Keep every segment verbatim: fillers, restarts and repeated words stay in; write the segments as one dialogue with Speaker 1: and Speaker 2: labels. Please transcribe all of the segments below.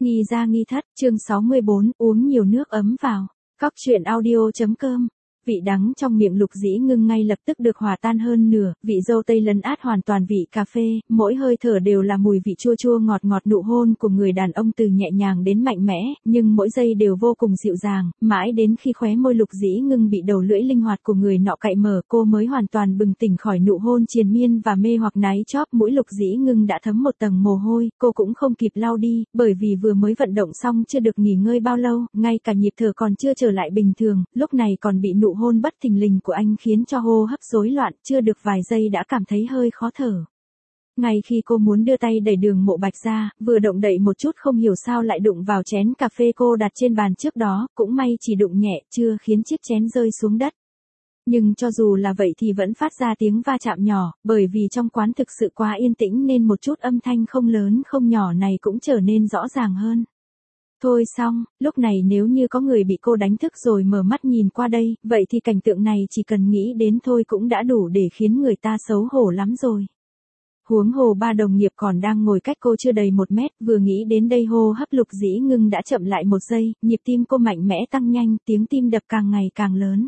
Speaker 1: Nghi ra nghi thất, chương sáu mươi bốn, uống nhiều nước ấm vào. Cóc truyện audio.com. Vị đắng trong miệng Lục Dĩ Ngưng ngay lập tức được hòa tan hơn nửa, vị dâu tây lấn át hoàn toàn vị cà phê, mỗi hơi thở đều là mùi vị chua chua ngọt ngọt nụ hôn của người đàn ông từ nhẹ nhàng đến mạnh mẽ, nhưng mỗi giây đều vô cùng dịu dàng, mãi đến khi khóe môi Lục Dĩ Ngưng bị đầu lưỡi linh hoạt của người nọ cạy mở, cô mới hoàn toàn bừng tỉnh khỏi nụ hôn triền miên và mê hoặc náy chóp mũi. Lục Dĩ Ngưng đã thấm một tầng mồ hôi, cô cũng không kịp lau đi, bởi vì vừa mới vận động xong chưa được nghỉ ngơi bao lâu, ngay cả nhịp thở còn chưa trở lại bình thường, lúc này còn bị nụ hôn bất thình lình của anh khiến cho hô hấp rối loạn, chưa được vài giây đã cảm thấy hơi khó thở. Ngay khi cô muốn đưa tay đẩy Đường Mộ Bạch ra, vừa động đậy một chút không hiểu sao lại đụng vào chén cà phê cô đặt trên bàn trước đó, cũng may chỉ đụng nhẹ, chưa khiến chiếc chén rơi xuống đất. Nhưng cho dù là vậy thì vẫn phát ra tiếng va chạm nhỏ, bởi vì trong quán thực sự quá yên tĩnh nên một chút âm thanh không lớn không nhỏ này cũng trở nên rõ ràng hơn. Thôi xong, lúc này nếu như có người bị cô đánh thức rồi mở mắt nhìn qua đây, vậy thì cảnh tượng này chỉ cần nghĩ đến thôi cũng đã đủ để khiến người ta xấu hổ lắm rồi. Huống hồ ba đồng nghiệp còn đang ngồi cách cô chưa đầy một mét, vừa nghĩ đến đây hô hấp Lục Dĩ Ngưng đã chậm lại một giây, nhịp tim cô mạnh mẽ tăng nhanh, tiếng tim đập càng ngày càng lớn.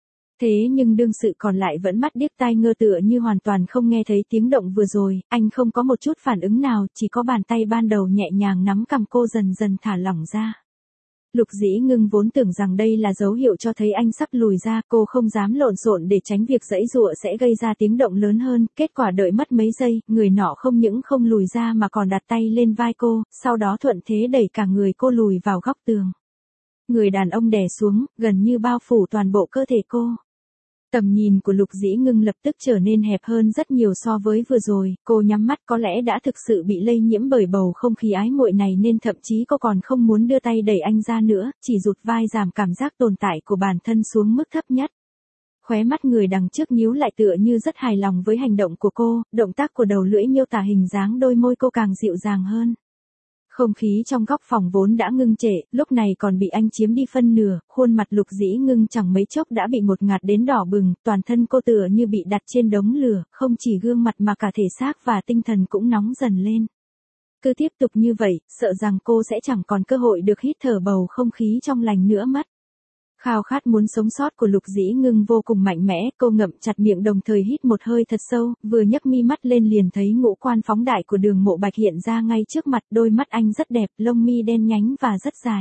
Speaker 1: Thế nhưng đương sự còn lại vẫn mắt điếc tai ngơ tựa như hoàn toàn không nghe thấy tiếng động vừa rồi, anh không có một chút phản ứng nào, chỉ có bàn tay ban đầu nhẹ nhàng nắm cằm cô dần dần thả lỏng ra. Lục Dĩ Ngưng vốn tưởng rằng đây là dấu hiệu cho thấy anh sắp lùi ra, cô không dám lộn xộn để tránh việc giãy giụa sẽ gây ra tiếng động lớn hơn, kết quả đợi mất mấy giây, người nọ không những không lùi ra mà còn đặt tay lên vai cô, sau đó thuận thế đẩy cả người cô lùi vào góc tường. Người đàn ông đè xuống, gần như bao phủ toàn bộ cơ thể cô. Tầm nhìn của Lục Dĩ Ngưng lập tức trở nên hẹp hơn rất nhiều so với vừa rồi, cô nhắm mắt, có lẽ đã thực sự bị lây nhiễm bởi bầu không khí ái muội này nên thậm chí cô còn không muốn đưa tay đẩy anh ra nữa, chỉ rụt vai giảm cảm giác tồn tại của bản thân xuống mức thấp nhất. Khóe mắt người đằng trước nhíu lại tựa như rất hài lòng với hành động của cô, động tác của đầu lưỡi miêu tả hình dáng đôi môi cô càng dịu dàng hơn. Không khí trong góc phòng vốn đã ngưng trệ, lúc này còn bị anh chiếm đi phân nửa, khuôn mặt Lục Dĩ Ngưng chẳng mấy chốc đã bị ngột ngạt đến đỏ bừng, toàn thân cô tựa như bị đặt trên đống lửa, không chỉ gương mặt mà cả thể xác và tinh thần cũng nóng dần lên. Cứ tiếp tục như vậy, sợ rằng cô sẽ chẳng còn cơ hội được hít thở bầu không khí trong lành nữa mất. Khao khát muốn sống sót của Lục Dĩ Ngưng vô cùng mạnh mẽ, cô ngậm chặt miệng đồng thời hít một hơi thật sâu, vừa nhấc mi mắt lên liền thấy ngũ quan phóng đại của Đường Mộ Bạch hiện ra ngay trước mặt, đôi mắt anh rất đẹp, lông mi đen nhánh và rất dài.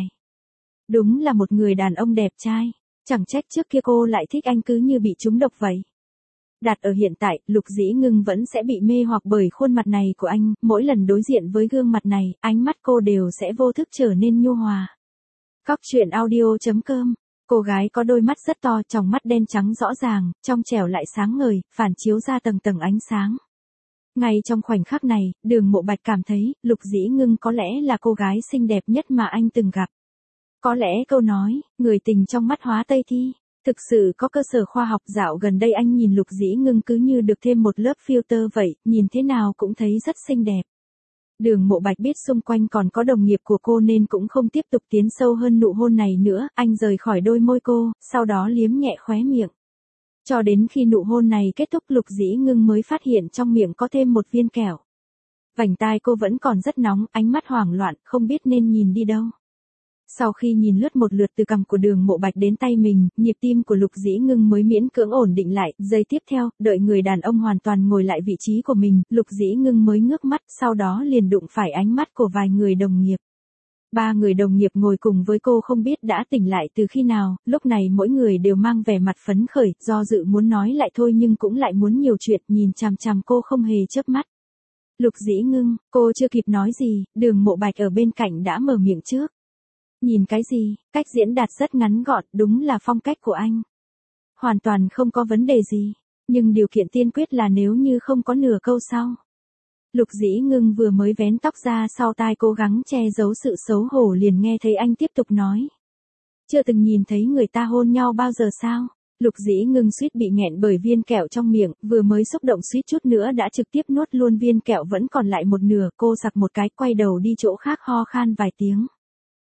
Speaker 1: Đúng là một người đàn ông đẹp trai, chẳng trách trước kia cô lại thích anh cứ như bị trúng độc vậy. Đặt ở hiện tại, Lục Dĩ Ngưng vẫn sẽ bị mê hoặc bởi khuôn mặt này của anh, mỗi lần đối diện với gương mặt này, ánh mắt cô đều sẽ vô thức trở nên nhu hòa. Cóc truyện audio.com. Cô gái có đôi mắt rất to, tròng mắt đen trắng rõ ràng, trong trẻo lại sáng ngời, phản chiếu ra tầng tầng ánh sáng. Ngay trong khoảnh khắc này, Đường Mộ Bạch cảm thấy, Lục Dĩ Ngưng có lẽ là cô gái xinh đẹp nhất mà anh từng gặp. Có lẽ câu nói, người tình trong mắt hóa Tây Thi, thực sự có cơ sở khoa học. Dạo gần đây anh nhìn Lục Dĩ Ngưng cứ như được thêm một lớp filter vậy, nhìn thế nào cũng thấy rất xinh đẹp. Đường Mộ Bạch biết xung quanh còn có đồng nghiệp của cô nên cũng không tiếp tục tiến sâu hơn nụ hôn này nữa, anh rời khỏi đôi môi cô, sau đó liếm nhẹ khóe miệng. Cho đến khi nụ hôn này kết thúc Lục Dĩ Ngưng mới phát hiện trong miệng có thêm một viên kẹo. Vành tai cô vẫn còn rất nóng, ánh mắt hoảng loạn, không biết nên nhìn đi đâu. Sau khi nhìn lướt một lượt từ cằm của Đường Mộ Bạch đến tay mình, nhịp tim của Lục Dĩ Ngưng mới miễn cưỡng ổn định lại, giây tiếp theo, đợi người đàn ông hoàn toàn ngồi lại vị trí của mình, Lục Dĩ Ngưng mới ngước mắt, sau đó liền đụng phải ánh mắt của vài người đồng nghiệp. Ba người đồng nghiệp ngồi cùng với cô không biết đã tỉnh lại từ khi nào, lúc này mỗi người đều mang vẻ mặt phấn khởi, do dự muốn nói lại thôi nhưng cũng lại muốn nhiều chuyện, nhìn chằm chằm cô không hề chớp mắt. Lục Dĩ Ngưng, cô chưa kịp nói gì, Đường Mộ Bạch ở bên cạnh đã mở miệng trước. Nhìn cái gì, cách diễn đạt rất ngắn gọn, đúng là phong cách của anh. Hoàn toàn không có vấn đề gì, nhưng điều kiện tiên quyết là nếu như không có nửa câu sau. Lục Dĩ Ngưng vừa mới vén tóc ra sau tai cố gắng che giấu sự xấu hổ liền nghe thấy anh tiếp tục nói. Chưa từng nhìn thấy người ta hôn nhau bao giờ sao? Lục Dĩ Ngưng suýt bị nghẹn bởi viên kẹo trong miệng, vừa mới xúc động suýt chút nữa đã trực tiếp nuốt luôn viên kẹo vẫn còn lại một nửa, cô sặc một cái quay đầu đi chỗ khác ho khan vài tiếng.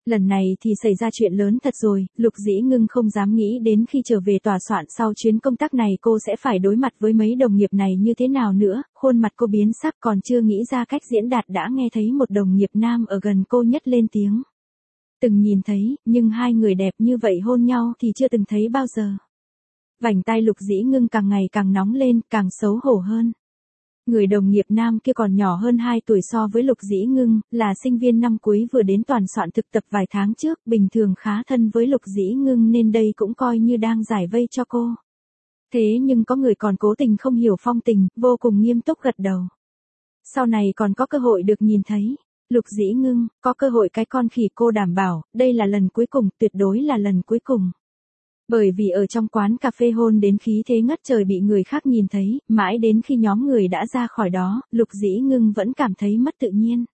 Speaker 1: Lần này thì xảy ra chuyện lớn thật rồi, Lục Dĩ Ngưng không dám nghĩ đến khi trở về tòa soạn sau chuyến công tác này cô sẽ phải đối mặt với mấy đồng nghiệp này như thế nào nữa, khuôn mặt cô biến sắc còn chưa nghĩ ra cách diễn đạt đã nghe thấy một đồng nghiệp nam ở gần cô nhất lên tiếng. Từng nhìn thấy, nhưng hai người đẹp như vậy hôn nhau thì chưa từng thấy bao giờ. Vành tai Lục Dĩ Ngưng càng ngày càng nóng lên, càng xấu hổ hơn. Người đồng nghiệp nam kia còn nhỏ hơn hai tuổi so với Lục Dĩ Ngưng, là sinh viên năm cuối vừa đến toàn soạn thực tập vài tháng trước, bình thường khá thân với Lục Dĩ Ngưng nên đây cũng coi như đang giải vây cho cô. Thế nhưng có người còn cố tình không hiểu phong tình, vô cùng nghiêm túc gật đầu. Sau này còn có cơ hội được nhìn thấy. Lục Dĩ Ngưng, có cơ hội cái con khỉ, cô đảm bảo, đây là lần cuối cùng, tuyệt đối là lần cuối cùng. Bởi vì ở trong quán cà phê hôn đến khí thế ngất trời bị người khác nhìn thấy, mãi đến khi nhóm người đã ra khỏi đó, Lục Dĩ Ngưng vẫn cảm thấy mất tự nhiên.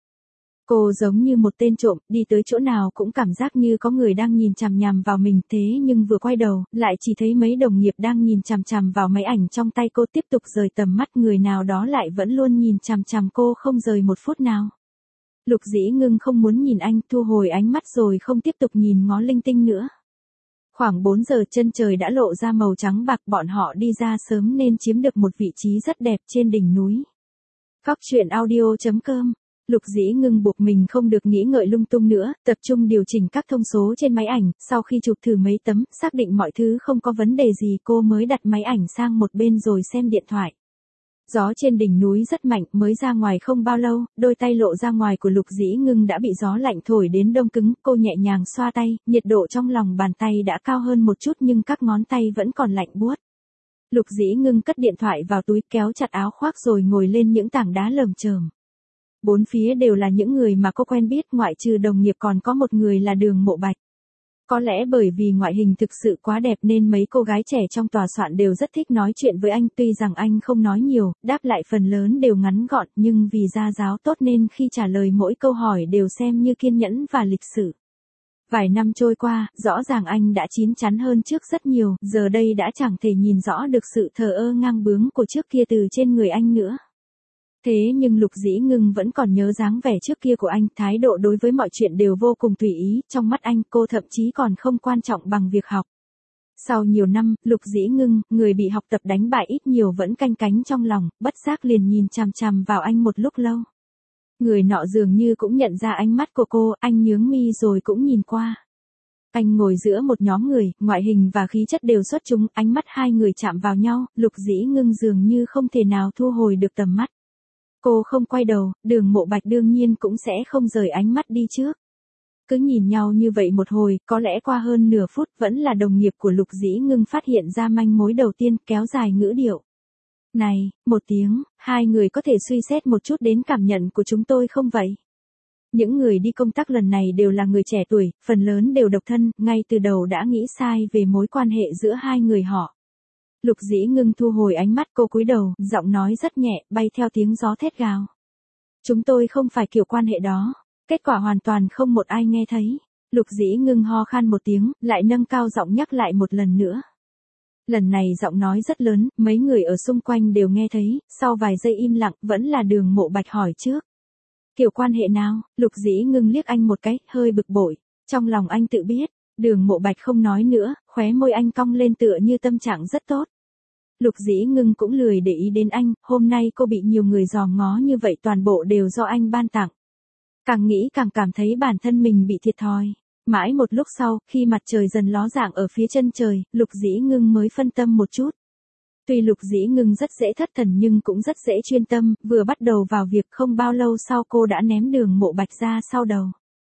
Speaker 1: Cô giống như một tên trộm, đi tới chỗ nào cũng cảm giác như có người đang nhìn chằm chằm vào mình, thế nhưng vừa quay đầu, lại chỉ thấy mấy đồng nghiệp đang nhìn chằm chằm vào máy ảnh trong tay cô, tiếp tục rời tầm mắt, người nào đó lại vẫn luôn nhìn chằm chằm cô không rời một phút nào. Lục Dĩ Ngưng không muốn nhìn anh, thu hồi ánh mắt rồi không tiếp tục nhìn ngó linh tinh nữa. Khoảng bốn giờ chân trời đã lộ ra màu trắng bạc, bọn họ đi ra sớm nên chiếm được một vị trí rất đẹp trên đỉnh núi. Cóc truyện audio chấm com. Lục Dĩ Ngưng buộc mình không được nghĩ ngợi lung tung nữa, tập trung điều chỉnh các thông số trên máy ảnh, sau khi chụp thử mấy tấm, xác định mọi thứ không có vấn đề gì cô mới đặt máy ảnh sang một bên rồi xem điện thoại. Gió trên đỉnh núi rất mạnh, mới ra ngoài không bao lâu, đôi tay lộ ra ngoài của Lục Dĩ Ngưng đã bị gió lạnh thổi đến đông cứng, cô nhẹ nhàng xoa tay, nhiệt độ trong lòng bàn tay đã cao hơn một chút nhưng các ngón tay vẫn còn lạnh buốt. Lục Dĩ Ngưng cất điện thoại vào túi, kéo chặt áo khoác rồi ngồi lên những tảng đá lởm chởm. Bốn phía đều là những người mà cô quen biết, ngoại trừ đồng nghiệp còn có một người là Đường Mộ Bạch. Có lẽ bởi vì ngoại hình thực sự quá đẹp nên mấy cô gái trẻ trong tòa soạn đều rất thích nói chuyện với anh, tuy rằng anh không nói nhiều, đáp lại phần lớn đều ngắn gọn, nhưng vì gia giáo tốt nên khi trả lời mỗi câu hỏi đều xem như kiên nhẫn và lịch sự. Vài năm trôi qua, rõ ràng anh đã chín chắn hơn trước rất nhiều, giờ đây đã chẳng thể nhìn rõ được sự thờ ơ ngang bướng của trước kia từ trên người anh nữa. Thế nhưng Lục Dĩ Ngưng vẫn còn nhớ dáng vẻ trước kia của anh, thái độ đối với mọi chuyện đều vô cùng tùy ý, trong mắt anh cô thậm chí còn không quan trọng bằng việc học. Sau nhiều năm, Lục Dĩ Ngưng, người bị học tập đánh bại ít nhiều vẫn canh cánh trong lòng, bất giác liền nhìn chằm chằm vào anh một lúc lâu. Người nọ dường như cũng nhận ra ánh mắt của cô, anh nhướng mi rồi cũng nhìn qua. Anh ngồi giữa một nhóm người, ngoại hình và khí chất đều xuất chúng, ánh mắt hai người chạm vào nhau, Lục Dĩ Ngưng dường như không thể nào thu hồi được tầm mắt. Cô không quay đầu, Đường Mộ Bạch đương nhiên cũng sẽ không rời ánh mắt đi trước. Cứ nhìn nhau như vậy một hồi, có lẽ qua hơn nửa phút vẫn là đồng nghiệp của Lục Dĩ Ngưng phát hiện ra manh mối đầu tiên, kéo dài ngữ điệu. Này, một tiếng, hai người có thể suy xét một chút đến cảm nhận của chúng tôi không vậy? Những người đi công tác lần này đều là người trẻ tuổi, phần lớn đều độc thân, ngay từ đầu đã nghĩ sai về mối quan hệ giữa hai người họ. Lục Dĩ Ngưng thu hồi ánh mắt, cô cúi đầu, giọng nói rất nhẹ, bay theo tiếng gió thét gào. Chúng tôi không phải kiểu quan hệ đó. Kết quả hoàn toàn không một ai nghe thấy. Lục Dĩ Ngưng ho khan một tiếng, lại nâng cao giọng nhắc lại một lần nữa. Lần này giọng nói rất lớn, mấy người ở xung quanh đều nghe thấy, sau vài giây im lặng, vẫn là Đường Mộ Bạch hỏi trước. Kiểu quan hệ nào? Lục Dĩ Ngưng liếc anh một cái, hơi bực bội. Trong lòng anh tự biết. Đường Mộ Bạch không nói nữa, khóe môi anh cong lên tựa như tâm trạng rất tốt. Lục Dĩ Ngưng cũng lười để ý đến anh, hôm nay cô bị nhiều người dòm ngó như vậy toàn bộ đều do anh ban tặng. Càng nghĩ càng cảm thấy bản thân mình bị thiệt thòi. Mãi một lúc sau, khi mặt trời dần ló dạng ở phía chân trời, Lục Dĩ Ngưng mới phân tâm một chút. Tuy Lục Dĩ Ngưng rất dễ thất thần nhưng cũng rất dễ chuyên tâm, vừa bắt đầu vào việc không bao lâu sau cô đã ném Đường Mộ Bạch ra sau đầu.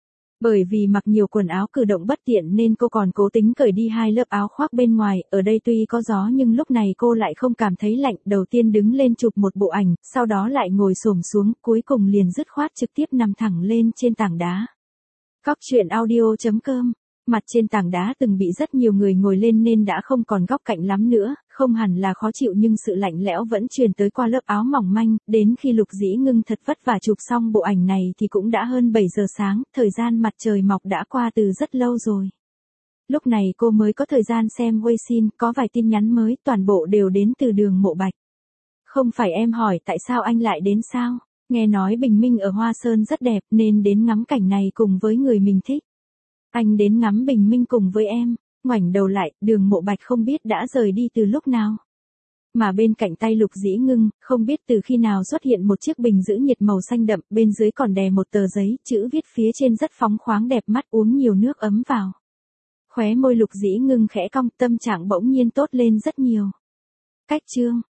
Speaker 1: Bởi vì mặc nhiều quần áo cử động bất tiện nên cô còn cố tính cởi đi hai lớp áo khoác bên ngoài, ở đây tuy có gió nhưng lúc này cô lại không cảm thấy lạnh, đầu tiên đứng lên chụp một bộ ảnh, sau đó lại ngồi xổm xuống, cuối cùng liền dứt khoát trực tiếp nằm thẳng lên trên tảng đá. Cóc truyện audio chấm com. Mặt trên tảng đá từng bị rất nhiều người ngồi lên nên đã không còn góc cạnh lắm nữa, không hẳn là khó chịu nhưng sự lạnh lẽo vẫn truyền tới qua lớp áo mỏng manh, đến khi Lục Dĩ Ngưng thật vất vả chụp xong bộ ảnh này thì cũng đã hơn bảy giờ sáng, thời gian mặt trời mọc đã qua từ rất lâu rồi. Lúc này cô mới có thời gian xem Weixin, có vài tin nhắn mới, toàn bộ đều đến từ Đường Mộ Bạch. Không phải em hỏi tại sao anh lại đến sao? Nghe nói bình minh ở Hoa Sơn rất đẹp nên đến ngắm cảnh này cùng với người mình thích. Anh đến ngắm bình minh cùng với em. Ngoảnh đầu lại, Đường Mộ Bạch không biết đã rời đi từ lúc nào. Mà bên cạnh tay Lục Dĩ Ngưng, không biết từ khi nào xuất hiện một chiếc bình giữ nhiệt màu xanh đậm, bên dưới còn đè một tờ giấy, chữ viết phía trên rất phóng khoáng đẹp mắt, uống nhiều nước ấm vào. Khóe môi Lục Dĩ Ngưng khẽ cong, tâm trạng bỗng nhiên tốt lên rất nhiều. Cách chương